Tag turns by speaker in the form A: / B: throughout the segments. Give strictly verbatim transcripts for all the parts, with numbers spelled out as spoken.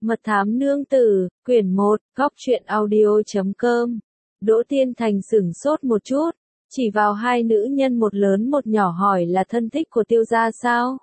A: Mật thám nương tử, quyển một, góc truyện audio.com. Đỗ Tiên Thành sửng sốt một chút, chỉ vào hai nữ nhân một lớn một nhỏ hỏi là thân thích của Tiêu gia sao?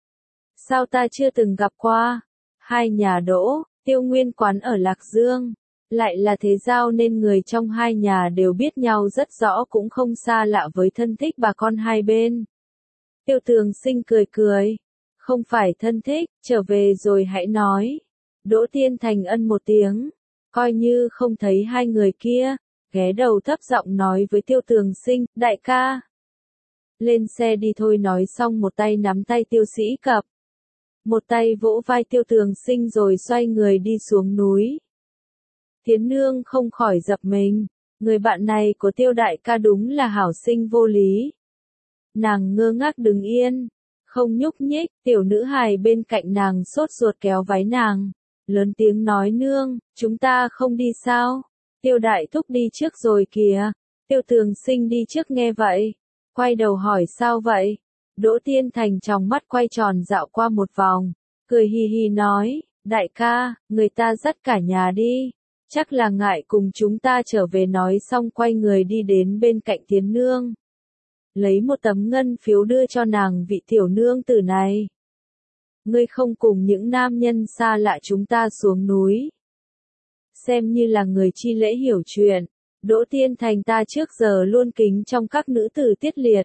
A: Sao ta chưa từng gặp qua? Hai nhà Đỗ, Tiêu nguyên quán ở Lạc Dương, lại là thế giao nên người trong hai nhà đều biết nhau rất rõ, cũng không xa lạ với thân thích bà con hai bên. Tiêu Tường Sinh cười cười, không phải thân thích, trở về rồi hãy nói. Đỗ Tiên Thành ân một tiếng, coi như không thấy hai người kia, ghé đầu thấp giọng nói với Tiêu Tường Sinh, đại ca. Lên xe đi thôi, nói xong một tay nắm tay Tiêu Sĩ Cập, một tay vỗ vai Tiêu Tường Sinh rồi xoay người đi xuống núi. Thiến Nương không khỏi giật mình, người bạn này của Tiêu đại ca đúng là hảo sinh vô lý. Nàng ngơ ngác đứng yên, không nhúc nhích, tiểu nữ hài bên cạnh nàng sốt ruột kéo váy nàng, lớn tiếng nói, nương, chúng ta không đi sao? Tiêu đại thúc đi trước rồi kìa. Tiêu Tường Sinh đi trước nghe vậy, quay đầu hỏi sao vậy? Đỗ Tiên Thành trong mắt quay tròn dạo qua một vòng, cười hì hì nói, đại ca, người ta dắt cả nhà đi, chắc là ngại cùng chúng ta trở về. Nói xong quay người đi đến bên cạnh Thiến Nương, lấy một tấm ngân phiếu đưa cho nàng, vị tiểu nương tử này. Ngươi không cùng những nam nhân xa lạ chúng ta xuống núi, xem như là người chi lễ hiểu chuyện. Đỗ Tiên Thành ta trước giờ luôn kính trong các nữ tử Tiết Liệt.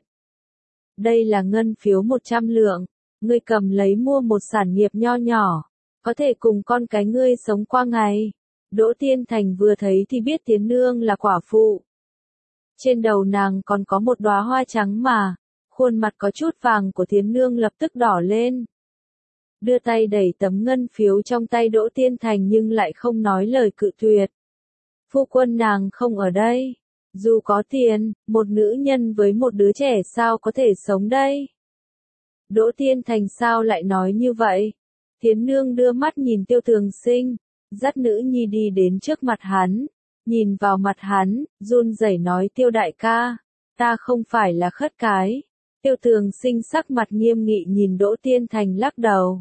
A: Đây là ngân phiếu một trăm lượng, ngươi cầm lấy mua một sản nghiệp nho nhỏ, có thể cùng con cái ngươi sống qua ngày. Đỗ Tiên Thành vừa thấy thì biết Thiến Nương là quả phụ. Trên đầu nàng còn có một đóa hoa trắng mà, khuôn mặt có chút vàng của Thiến Nương lập tức đỏ lên. Đưa tay đẩy tấm ngân phiếu trong tay Đỗ Tiên Thành nhưng lại không nói lời cự tuyệt. Phu quân nàng không ở đây. Dù có tiền, một nữ nhân với một đứa trẻ sao có thể sống đây? Đỗ Tiên Thành sao lại nói như vậy? Thiến Nương đưa mắt nhìn Tiêu Tường Sinh, dắt nữ nhi đi đến trước mặt hắn, nhìn vào mặt hắn, run rẩy nói, Tiêu đại ca, ta không phải là khất cái. Tiêu Tường Sinh sắc mặt nghiêm nghị nhìn Đỗ Tiên Thành lắc đầu,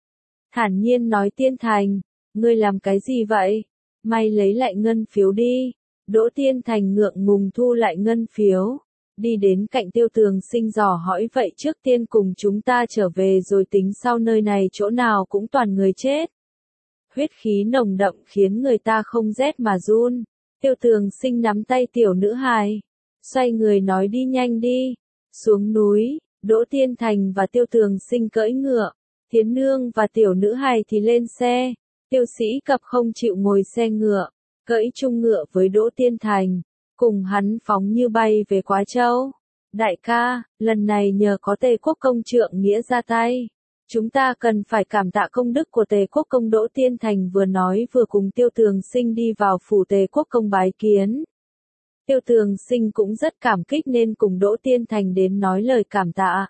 A: thản nhiên nói, Tiên Thành, ngươi làm cái gì vậy? Mày lấy lại ngân phiếu đi. Đỗ Tiên Thành ngượng ngùng thu lại ngân phiếu, đi đến cạnh Tiêu Tường Sinh dò hỏi, vậy trước tiên cùng chúng ta trở về rồi tính sau, nơi này chỗ nào cũng toàn người chết. Huyết khí nồng đậm khiến người ta không rét mà run. Tiêu Tường Sinh nắm tay tiểu nữ hài, xoay người nói, đi nhanh đi. Xuống núi, Đỗ Tiên Thành và Tiêu Tường Sinh cưỡi ngựa, Thiến Nương và tiểu nữ hài thì lên xe. Tiêu Sĩ Cập không chịu ngồi xe ngựa, cưỡi chung ngựa với Đỗ Tiên Thành, cùng hắn phóng như bay về Quá Châu. Đại ca, lần này nhờ có Tề Quốc công trượng nghĩa ra tay, chúng ta cần phải cảm tạ công đức của Tề Quốc công. Đỗ Tiên Thành vừa nói vừa cùng Tiêu Tường Sinh đi vào phủ Tề Quốc công bái kiến. Tiêu Tường Sinh cũng rất cảm kích nên cùng Đỗ Tiên Thành đến nói lời cảm tạ.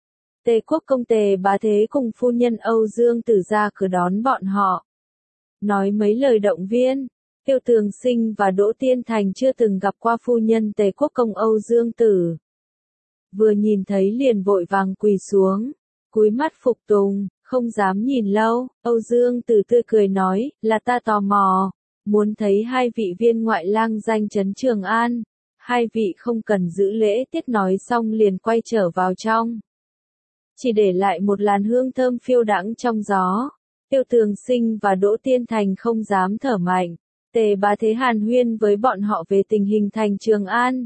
A: Tề Quốc công Tề Bá Thế cùng phu nhân Âu Dương Tử ra cửa đón bọn họ, nói mấy lời động viên. Tiêu Tường Sinh và Đỗ Tiên Thành chưa từng gặp qua phu nhân Tề Quốc công Âu Dương Tử, vừa nhìn thấy liền vội vàng quỳ xuống, cúi mắt phục tùng, không dám nhìn lâu. Âu Dương Tử tươi cười nói, là ta tò mò, muốn thấy hai vị viên ngoại lang danh chấn Trường An. Hai vị không cần giữ lễ tiết. Nói xong liền quay trở vào trong, chỉ để lại một làn hương thơm phiêu đãng trong gió. Tiêu Tường Sinh và Đỗ Tiên Thành không dám thở mạnh. Tề Bá Thế hàn huyên với bọn họ về tình hình thành Trường An,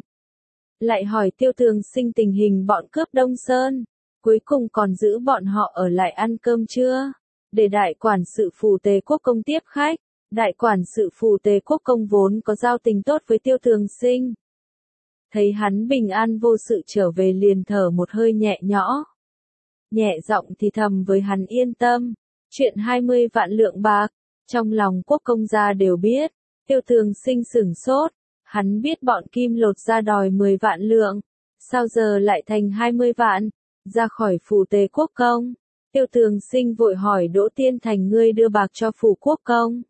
A: lại hỏi Tiêu Tường Sinh tình hình bọn cướp Đông Sơn, cuối cùng còn giữ bọn họ ở lại ăn cơm trưa, để đại quản sự phủ Tề Quốc công tiếp khách. Đại quản sự phủ Tề Quốc công vốn có giao tình tốt với Tiêu Tường Sinh, thấy hắn bình an vô sự trở về liền thở một hơi nhẹ nhõ, nhẹ giọng thì thầm với hắn, yên tâm, chuyện hai mươi vạn lượng bạc, trong lòng Quốc công gia đều biết. Tiêu Tường Sinh sửng sốt, hắn biết bọn Kim Lột ra đòi mười vạn lượng, sao giờ lại thành hai mươi vạn, ra khỏi phủ Tề Quốc công. Tiêu Tường Sinh vội hỏi, Đỗ Tiên Thành, ngươi đưa bạc cho phủ Quốc công,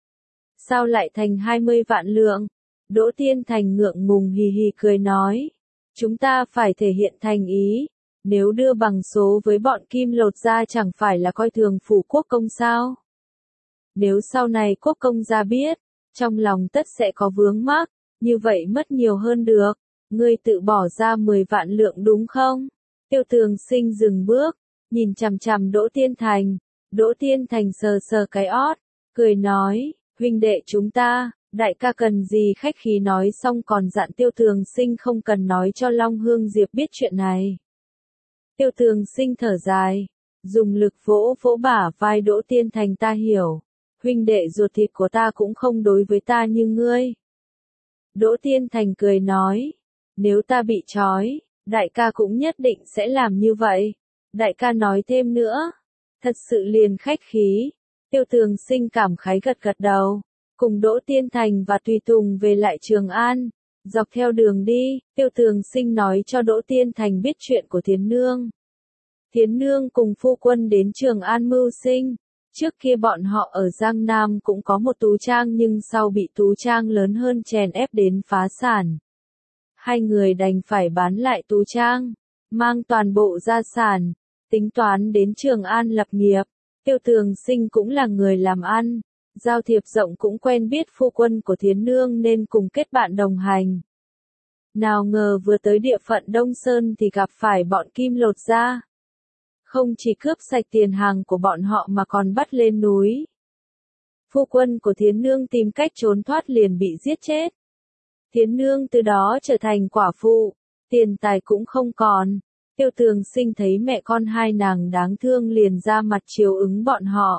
A: sao lại thành hai mươi vạn lượng? Đỗ Tiên Thành ngượng ngùng hì hì cười nói, chúng ta phải thể hiện thành ý, nếu đưa bằng số với bọn Kim Lột ra chẳng phải là coi thường phủ Quốc công sao? Nếu sau này quốc công gia biết, trong lòng tất sẽ có vướng mắc, như vậy mất nhiều hơn được. Ngươi tự bỏ ra mười vạn lượng đúng không? Tiêu Tường Sinh dừng bước, nhìn chằm chằm Đỗ Tiên Thành. Đỗ Tiên Thành sờ sờ cái ót, cười nói, huynh đệ chúng ta, đại ca cần gì khách khí, nói xong còn dặn Tiêu Tường Sinh không cần nói cho Long Hương Diệp biết chuyện này. Tiêu Tường Sinh thở dài, dùng lực vỗ vỗ bả vai Đỗ Tiên Thành, ta hiểu, huynh đệ ruột thịt của ta cũng không đối với ta như ngươi. Đỗ Tiên Thành cười nói, nếu ta bị trói, đại ca cũng nhất định sẽ làm như vậy. Đại ca nói thêm nữa, thật sự liền khách khí. Tiêu Tường Sinh cảm khái gật gật đầu, cùng Đỗ Tiên Thành và tùy tùng về lại Trường An. Dọc theo đường đi, Tiêu Tường Sinh nói cho Đỗ Tiên Thành biết chuyện của Thiến Nương. Thiến Nương cùng phu quân đến Trường An mưu sinh. Trước kia bọn họ ở Giang Nam cũng có một tú trang nhưng sau bị tú trang lớn hơn chèn ép đến phá sản. Hai người đành phải bán lại tú trang, mang toàn bộ gia sản, tính toán đến Trường An lập nghiệp. Tiêu Tường Sinh cũng là người làm ăn, giao thiệp rộng, cũng quen biết phu quân của Thiến Nương nên cùng kết bạn đồng hành. Nào ngờ vừa tới địa phận Đông Sơn thì gặp phải bọn Kim Lột Gia. Không chỉ cướp sạch tiền hàng của bọn họ mà còn bắt lên núi. Phu quân của Thiến Nương tìm cách trốn thoát liền bị giết chết. Thiến Nương từ đó trở thành quả phụ, tiền tài cũng không còn. Tiêu Tường Sinh thấy mẹ con hai nàng đáng thương liền ra mặt chiều ứng bọn họ.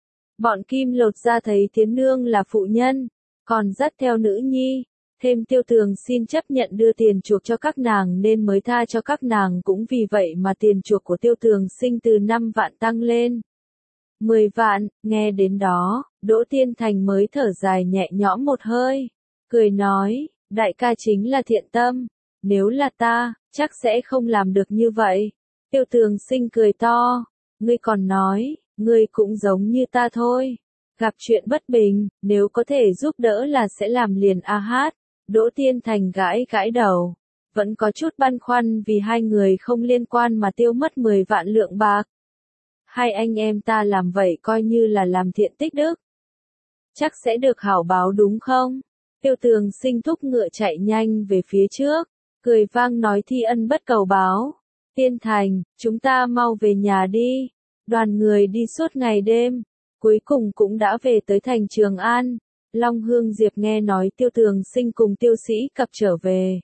A: Bọn Kim Lột Gia thấy Thiến Nương là phụ nhân, còn dắt theo nữ nhi, thêm Tiêu Tường xin chấp nhận đưa tiền chuộc cho các nàng nên mới tha cho các nàng, cũng vì vậy mà tiền chuộc của Tiêu Tường Sinh từ năm vạn tăng lên mười vạn. Nghe đến đó, Đỗ Tiên Thành mới thở dài nhẹ nhõm một hơi, cười nói, đại ca chính là thiện tâm, nếu là ta, chắc sẽ không làm được như vậy. Tiêu Tường Sinh cười to, ngươi còn nói, ngươi cũng giống như ta thôi, gặp chuyện bất bình, nếu có thể giúp đỡ là sẽ làm liền a hát. Đỗ Tiên Thành gãi gãi đầu, vẫn có chút băn khoăn vì hai người không liên quan mà tiêu mất mười vạn lượng bạc. Hai anh em ta làm vậy coi như là làm thiện tích đức, chắc sẽ được hảo báo đúng không? Tiêu Tường Sinh thúc ngựa chạy nhanh về phía trước, cười vang nói thi ân bất cầu báo. Tiên Thành, chúng ta mau về nhà đi. Đoàn người đi suốt ngày đêm, cuối cùng cũng đã về tới thành Trường An. Long Hương Diệp nghe nói Tiêu Tường Sinh cùng Tiêu Sĩ Cập trở về,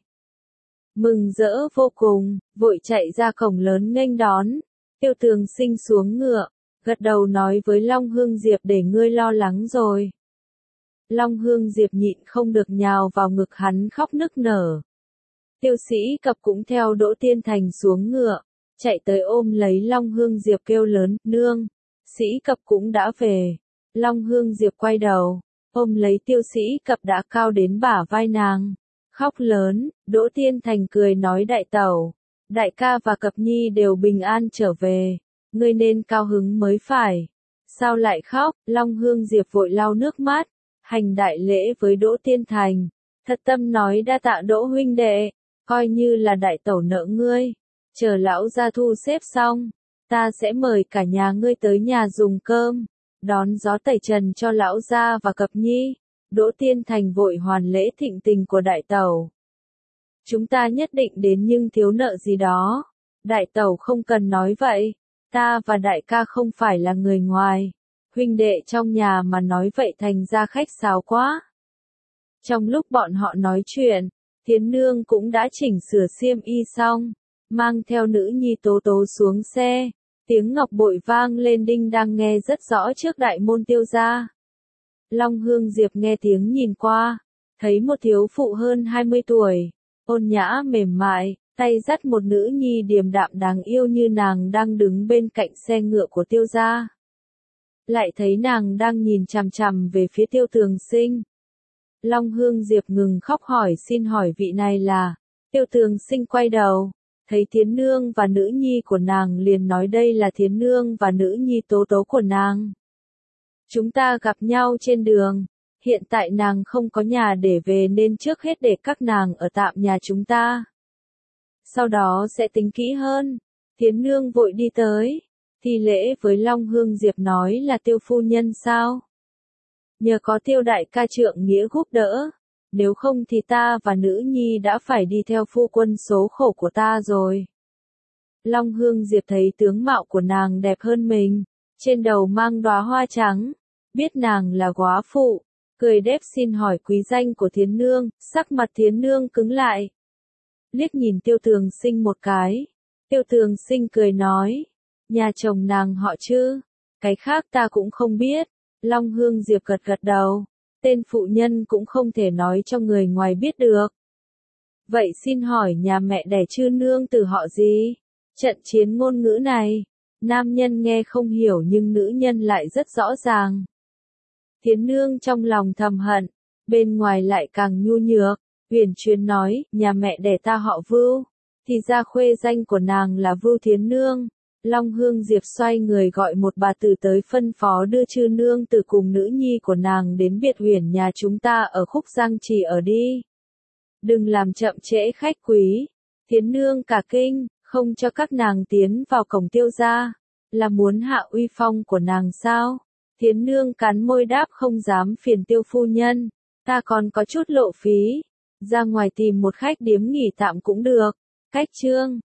A: mừng rỡ vô cùng, vội chạy ra cổng lớn nghênh đón. Tiêu Tường Sinh xuống ngựa, gật đầu nói với Long Hương Diệp, để ngươi lo lắng rồi. Long Hương Diệp nhịn không được nhào vào ngực hắn khóc nức nở. Tiêu Sĩ Cập cũng theo Đỗ Tiên Thành xuống ngựa, chạy tới ôm lấy Long Hương Diệp kêu lớn, nương, Sĩ Cập cũng đã về. Long Hương Diệp quay đầu, ôm lấy Tiêu Sĩ Cập đã cao đến bả vai nàng, khóc lớn. Đỗ Tiên Thành cười nói, đại tẩu, đại ca và Cập Nhi đều bình an trở về, ngươi nên cao hứng mới phải. Sao lại khóc? Long Hương Diệp vội lau nước mắt, hành đại lễ với Đỗ Tiên Thành, thật tâm nói đa tạ Đỗ huynh đệ, coi như là đại tẩu nợ ngươi, chờ lão gia thu xếp xong, ta sẽ mời cả nhà ngươi tới nhà dùng cơm, đón gió tẩy trần cho lão gia và Cập Nhi. Đỗ Tiên Thành vội hoàn lễ thịnh tình của đại tẩu. Chúng ta nhất định đến nhưng thiếu nợ gì đó. Đại tẩu không cần nói vậy, ta và đại ca không phải là người ngoài, huynh đệ trong nhà mà nói vậy thành ra khách sáo quá. Trong lúc bọn họ nói chuyện, Thiến Nương cũng đã chỉnh sửa xiêm y xong, mang theo nữ nhi Tố Tố xuống xe, tiếng ngọc bội vang lên đinh đang nghe rất rõ trước đại môn Tiêu gia. Long Hương Diệp nghe tiếng nhìn qua, thấy một thiếu phụ hơn hai mươi tuổi, ôn nhã mềm mại, tay dắt một nữ nhi điềm đạm đáng yêu như nàng đang đứng bên cạnh xe ngựa của Tiêu gia. Lại thấy nàng đang nhìn chằm chằm về phía Tiêu Tường Sinh. Long Hương Diệp ngừng khóc hỏi, xin hỏi vị này là? Tiêu Tường Sinh quay đầu, thấy Thiến Nương và nữ nhi của nàng liền nói, đây là Thiến Nương và nữ nhi Tố Tố của nàng. Chúng ta gặp nhau trên đường, hiện tại nàng không có nhà để về nên trước hết để các nàng ở tạm nhà chúng ta. Sau đó sẽ tính kỹ hơn. Thiến Nương vội đi tới, thi lễ với Long Hương Diệp nói, là Tiêu phu nhân sao? Nhờ có Tiêu đại ca trượng nghĩa giúp đỡ. Nếu không thì ta và nữ nhi đã phải đi theo phu quân số khổ của ta rồi. Long Hương Diệp thấy tướng mạo của nàng đẹp hơn mình, trên đầu mang đóa hoa trắng, biết nàng là góa phụ, cười đếp xin hỏi quý danh của Thiến Nương, sắc mặt Thiến Nương cứng lại. Liếc nhìn Tiêu Tường Sinh một cái, Tiêu Tường Sinh cười nói, nhà chồng nàng họ chứ, cái khác ta cũng không biết. Long Hương Diệp gật gật đầu, tên phụ nhân cũng không thể nói cho người ngoài biết được. Vậy xin hỏi nhà mẹ đẻ chư nương từ họ gì? Trận chiến ngôn ngữ này, nam nhân nghe không hiểu nhưng nữ nhân lại rất rõ ràng. Thiến Nương trong lòng thầm hận, bên ngoài lại càng nhu nhược, huyền truyền nói, nhà mẹ đẻ ta họ Vưu, thì ra khuê danh của nàng là Vưu Thiến Nương. Long Hương Diệp xoay người gọi một bà tử tới phân phó đưa chư nương từ cùng nữ nhi của nàng đến biệt huyền nhà chúng ta ở Khúc Giang Trì ở đi. Đừng làm chậm trễ khách quý. Thiến Nương cả kinh, không cho các nàng tiến vào cổng Tiêu gia, là muốn hạ uy phong của nàng sao? Thiến Nương cắn môi đáp không dám phiền Tiêu phu nhân, ta còn có chút lộ phí, ra ngoài tìm một khách điếm nghỉ tạm cũng được. Cách chương